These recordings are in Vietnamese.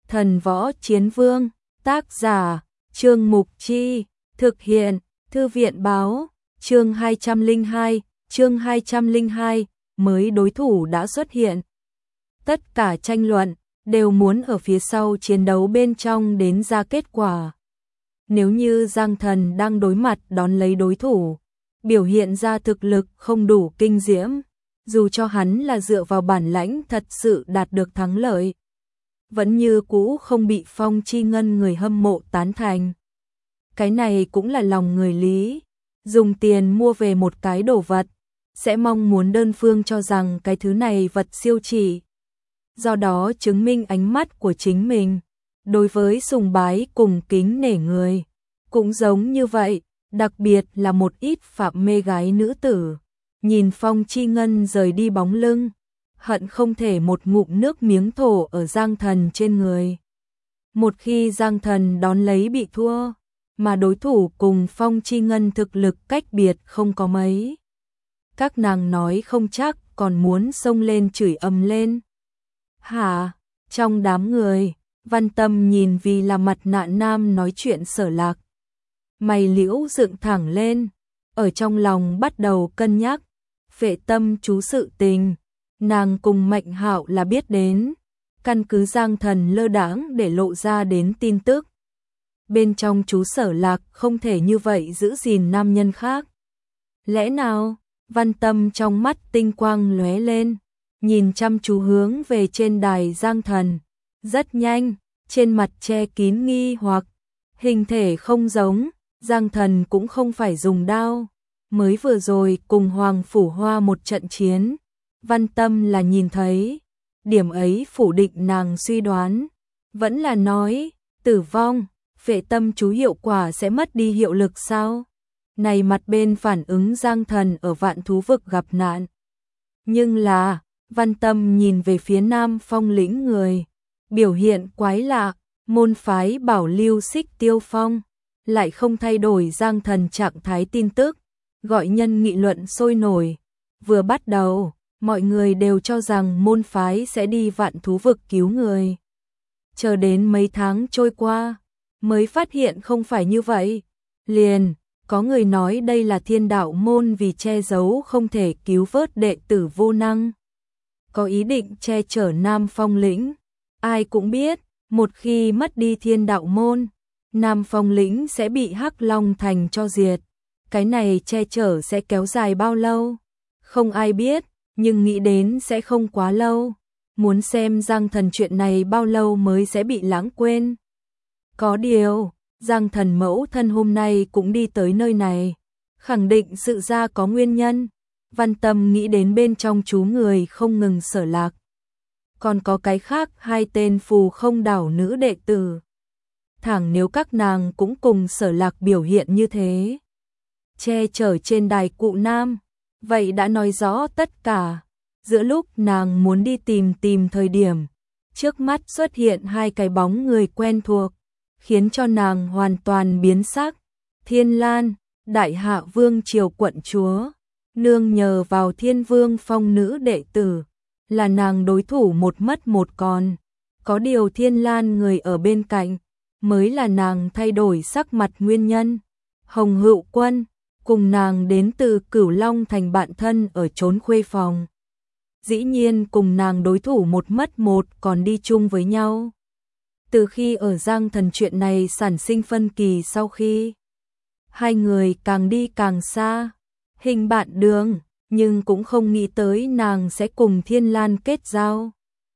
Thần Võ Chiến Vương, tác giả, Trương Mục Chi, thực hiện, Thư viện Báo, chương 202, mới đối thủ đã xuất hiện. Tất cả tranh luận, đều muốn ở phía sau chiến đấu bên trong đến ra kết quả. Nếu như Giang Thần đang đối mặt đón lấy đối thủ, biểu hiện ra thực lực không đủ kinh diễm, dù cho hắn là dựa vào bản lãnh thật sự đạt được thắng lợi, vẫn như cũ không bị Phong Chi Ngân người hâm mộ tán thành. Cái này cũng là lòng người Lý, dùng tiền mua về một cái đồ vật, sẽ mong muốn đơn phương cho rằng cái thứ này vật siêu chỉ. Do đó chứng minh ánh mắt của chính mình, đối với sùng bái cùng kính nể người, cũng giống như vậy, đặc biệt là một ít phạm mê gái nữ tử. Nhìn Phong Chi Ngân rời đi bóng lưng, hận không thể một ngụm nước miếng thổ ở Giang Thần trên người. Một khi Giang Thần đón lấy bị thua, mà đối thủ cùng Phong Chi Ngân thực lực cách biệt không có mấy, các nàng nói không chắc còn muốn xông lên chửi ầm lên. Hả? Trong đám người, Văn Tâm nhìn vì là mặt nạ nam nói chuyện Sở Lạc, mày liễu dựng thẳng lên, ở trong lòng bắt đầu cân nhắc. Phệ Tâm chú sự tình, nàng cùng Mạnh Hạo là biết đến, căn cứ Giang Thần lơ đãng để lộ ra đến tin tức. Bên trong chú Sở Lạc không thể như vậy giữ gìn nam nhân khác. Lẽ nào? Văn Tâm trong mắt tinh quang lóe lên, nhìn chăm chú hướng về trên đài Giang Thần. Rất nhanh, trên mặt che kín nghi hoặc, hình thể không giống, Giang Thần cũng không phải dùng đao. Mới vừa rồi cùng Hoàng Phủ Hoa một trận chiến, Văn Tâm là nhìn thấy, điểm ấy phủ định nàng suy đoán, vẫn là nói, tử vong, Phệ Tâm chú hiệu quả sẽ mất đi hiệu lực sao? Này mặt bên phản ứng Giang Thần ở Vạn Thú Vực gặp nạn. Nhưng là, Văn Tâm nhìn về phía Nam Phong lĩnh người, biểu hiện quái lạ, môn phái bảo lưu Xích Tiêu Phong, lại không thay đổi Giang Thần trạng thái tin tức, gọi nhân nghị luận sôi nổi. Vừa bắt đầu, mọi người đều cho rằng môn phái sẽ đi Vạn Thú Vực cứu người. Chờ đến mấy tháng trôi qua, mới phát hiện không phải như vậy. Liền, có người nói đây là Thiên Đạo môn vì che giấu không thể cứu vớt đệ tử vô năng, có ý định che chở Nam Phong lĩnh. Ai cũng biết, một khi mất đi Thiên Đạo môn, Nam Phong lĩnh sẽ bị Hắc Long Thành cho diệt. Cái này che chở sẽ kéo dài bao lâu? Không ai biết, nhưng nghĩ đến sẽ không quá lâu. Muốn xem Giang Thần chuyện này bao lâu mới sẽ bị lãng quên. Có điều, Giang Thần mẫu thân hôm nay cũng đi tới nơi này, khẳng định sự ra có nguyên nhân. Văn Tâm nghĩ đến bên trong chú người không ngừng Sở Lạc, còn có cái khác hai tên phù không đảo nữ đệ tử. Thẳng nếu các nàng cũng cùng Sở Lạc biểu hiện như thế, che chở trên đài cụ nam, vậy đã nói rõ tất cả. Giữa lúc nàng muốn đi tìm thời điểm, trước mắt xuất hiện hai cái bóng người quen thuộc, khiến cho nàng hoàn toàn biến sắc. Thiên Lan, Đại Hạ Vương triều quận chúa, nương nhờ vào Thiên Vương Phong nữ đệ tử, là nàng đối thủ một mất một còn. Có điều Thiên Lan người ở bên cạnh, mới là nàng thay đổi sắc mặt nguyên nhân. Hồng Hựu Quân, cùng nàng đến từ Cửu Long thành bạn thân ở trốn khuê phòng. Dĩ nhiên cùng nàng đối thủ một mất một còn đi chung với nhau. Từ khi ở Giang Thần chuyện này sản sinh phân kỳ sau khi, hai người càng đi càng xa, hình bạn đường, nhưng cũng không nghĩ tới nàng sẽ cùng Thiên Lan kết giao.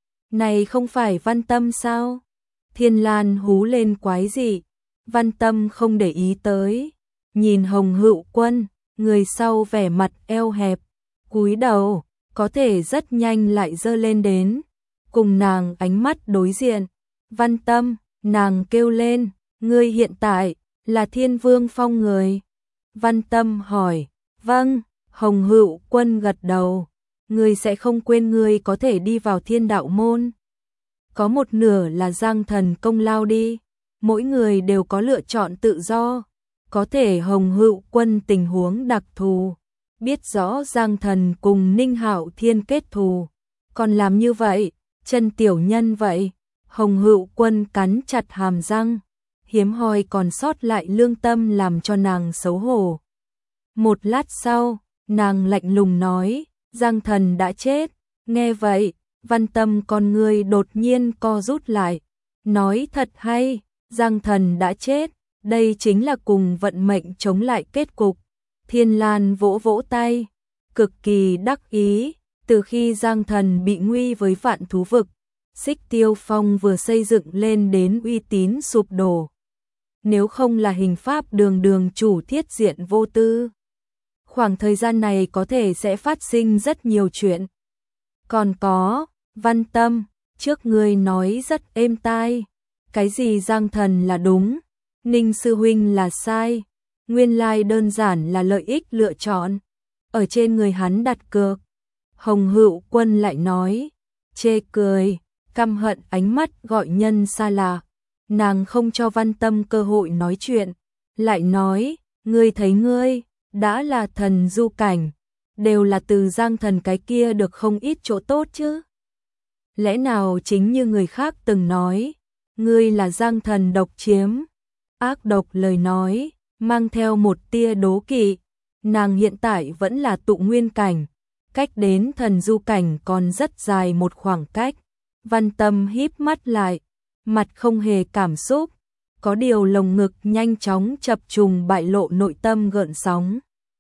Này không phải Văn Tâm sao? Thiên Lan hú lên quái dị, Văn Tâm không để ý tới, nhìn Hồng Hựu Quân, người sau vẻ mặt eo hẹp, cúi đầu, có thể rất nhanh lại giơ lên đến, cùng nàng ánh mắt đối diện. Văn Tâm, nàng kêu lên, ngươi hiện tại là Thiên Vương Phong người. Văn Tâm hỏi, vâng. Hồng Hựu Quân gật đầu, ngươi sẽ không quên ngươi có thể đi vào Thiên Đạo môn. Có một nửa là Giang Thần công lao đi, mỗi người đều có lựa chọn tự do. Có thể Hồng Hựu Quân tình huống đặc thù, biết rõ Giang Thần cùng Ninh Hạo Thiên kết thù, còn làm như vậy, chân tiểu nhân vậy. Hồng Hữu Quân cắn chặt hàm răng, hiếm hoi còn sót lại lương tâm làm cho nàng xấu hổ. Một lát sau, nàng lạnh lùng nói, Giang Thần đã chết. Nghe vậy, Văn Tâm con ngươi đột nhiên co rút lại, nói thật hay, Giang Thần đã chết, đây chính là cùng vận mệnh chống lại kết cục. Thiên Lan vỗ vỗ tay, cực kỳ đắc ý, từ khi Giang Thần bị nguy với Vạn Thú Vực, Xích Tiêu Phong vừa xây dựng lên đến uy tín sụp đổ. Nếu không là hình pháp đường đường chủ thiết diện vô tư, khoảng thời gian này có thể sẽ phát sinh rất nhiều chuyện. Còn có, Văn Tâm, trước ngươi nói rất êm tai, cái gì Giang Thần là đúng, Ninh sư huynh là sai, nguyên lai đơn giản là lợi ích lựa chọn, ở trên người hắn đặt cược. Hồng Hữu Quân lại nói, chê cười, căm hận ánh mắt gọi nhân xa lạ. Nàng không cho Văn Tâm cơ hội nói chuyện, lại nói, ngươi thấy ngươi, đã là thần du cảnh, đều là từ Giang Thần cái kia được không ít chỗ tốt chứ. Lẽ nào chính như người khác từng nói, ngươi là Giang Thần độc chiếm, ác độc lời nói, mang theo một tia đố kỵ, nàng hiện tại vẫn là tụ nguyên cảnh, cách đến thần du cảnh còn rất dài một khoảng cách. Văn Tâm híp mắt lại, mặt không hề cảm xúc, có điều lồng ngực nhanh chóng chập trùng bại lộ nội tâm gợn sóng.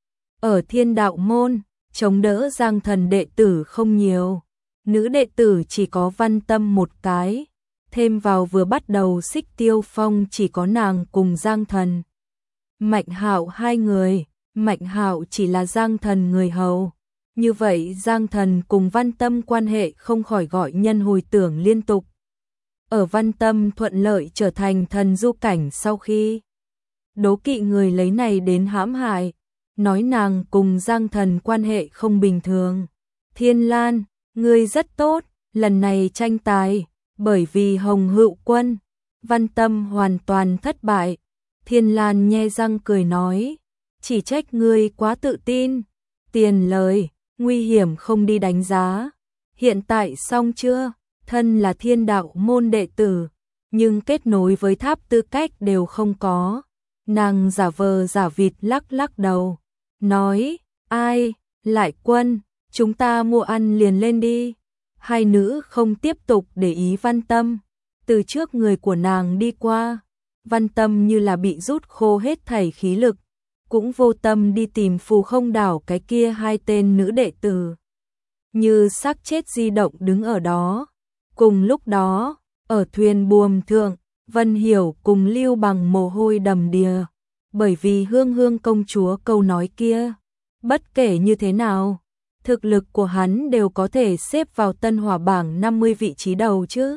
Ở Thiên Đạo môn, chống đỡ Giang Thần đệ tử không nhiều, nữ đệ tử chỉ có Văn Tâm một cái, thêm vào vừa bắt đầu Xích Tiêu Phong chỉ có nàng cùng Giang Thần. Mạnh Hạo hai người, Mạnh Hạo chỉ là Giang Thần người hầu. Như vậy Giang Thần cùng Văn Tâm quan hệ không khỏi gọi nhân hồi tưởng liên tục. Ở Văn Tâm thuận lợi trở thành thần du cảnh sau khi đố kỵ người lấy này đến hãm hại, nói nàng cùng Giang Thần quan hệ không bình thường. Thiên Lan, ngươi rất tốt, lần này tranh tài, bởi vì Hồng Hữu Quân, Văn Tâm hoàn toàn thất bại. Thiên Lan nhe răng cười nói, chỉ trách ngươi quá tự tin, tiền lời, nguy hiểm không đi đánh giá. Hiện tại xong chưa? Thân là Thiên Đạo môn đệ tử, nhưng kết nối với tháp tư cách đều không có. Nàng giả vờ giả vịt lắc lắc đầu, nói, ai, Lại Quân, chúng ta mua ăn liền lên đi. Hai nữ không tiếp tục để ý Văn Tâm, từ trước người của nàng đi qua. Văn Tâm như là bị rút khô hết thảy khí lực, cũng vô tâm đi tìm Phù Không Đảo cái kia hai tên nữ đệ tử. Như xác chết di động đứng ở đó. Cùng lúc đó, ở thuyền buồm thượng, Vân Hiểu cùng Lưu Bằng mồ hôi đầm đìa, bởi vì Hương Hương công chúa câu nói kia. Bất kể như thế nào, thực lực của hắn đều có thể xếp vào Tân Hỏa bảng 50 vị trí đầu chứ.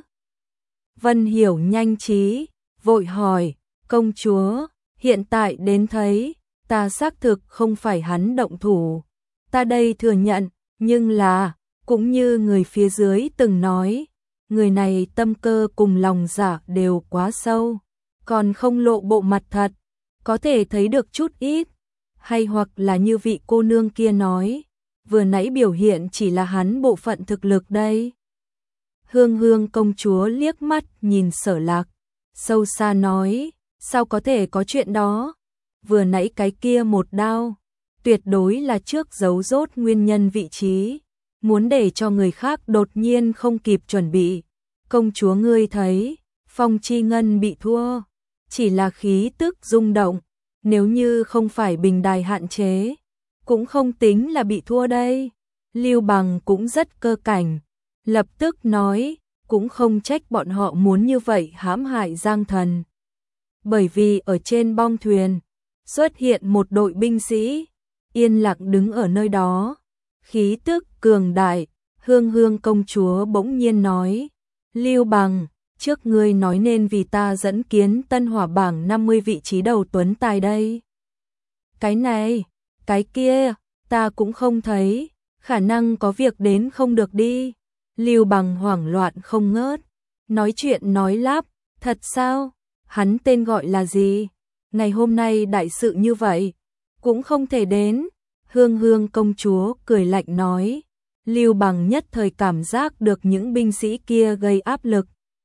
Vân Hiểu nhanh trí, vội hỏi, công chúa, hiện tại đến thấy, ta xác thực không phải hắn động thủ. Ta đây thừa nhận, nhưng là, cũng như người phía dưới từng nói, người này tâm cơ cùng lòng dạ đều quá sâu, còn không lộ bộ mặt thật, có thể thấy được chút ít. Hay hoặc là như vị cô nương kia nói, vừa nãy biểu hiện chỉ là hắn bộ phận thực lực đây. Hương Hương công chúa liếc mắt nhìn Sở Lạc, sâu xa nói, sao có thể có chuyện đó, vừa nãy cái kia một đao, tuyệt đối là trước giấu rốt nguyên nhân vị trí, muốn để cho người khác đột nhiên không kịp chuẩn bị. Công chúa ngươi thấy, Phong Chi Ngân bị thua, chỉ là khí tức rung động, nếu như không phải bình đài hạn chế, cũng không tính là bị thua đây. Lưu Bằng cũng rất cơ cảnh, lập tức nói, cũng không trách bọn họ muốn như vậy hãm hại Giang Thần. Bởi vì ở trên bong thuyền, xuất hiện một đội binh sĩ, yên lặng đứng ở nơi đó, khí tức cường đại. Hương Hương công chúa bỗng nhiên nói, Lưu Bằng, trước ngươi nói nên vì ta dẫn kiến Tân Hỏa bảng 50 vị trí đầu tuấn tài đây. Cái này, cái kia, ta cũng không thấy, khả năng có việc đến không được đi. Lưu Bằng hoảng loạn không ngớt, nói chuyện nói lắp, thật sao, hắn tên gọi là gì, ngày hôm nay đại sự như vậy, cũng không thể đến. Hương Hương công chúa cười lạnh nói, Lưu Bằng nhất thời cảm giác được những binh sĩ kia gây áp lực.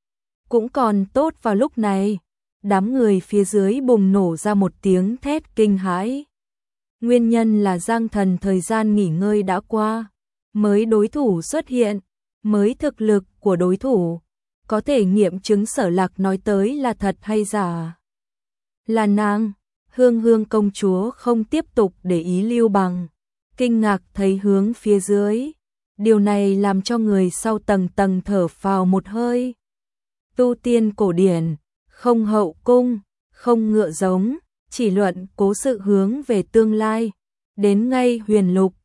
Cũng còn tốt vào lúc này, đám người phía dưới bùng nổ ra một tiếng thét kinh hãi. Nguyên nhân là Giang Thần thời gian nghỉ ngơi đã qua, mới đối thủ xuất hiện, mới thực lực của đối thủ, có thể nghiệm chứng Sở Lạc nói tới là thật hay giả. Là nàng, Hương Hương công chúa không tiếp tục để ý Lưu Bằng, kinh ngạc thấy hướng phía dưới. Điều này làm cho người sau tầng tầng thở phào một hơi. Tu tiên cổ điển, không hậu cung, không ngựa giống, chỉ luận cố sự hướng về tương lai. Đến ngay huyền lục,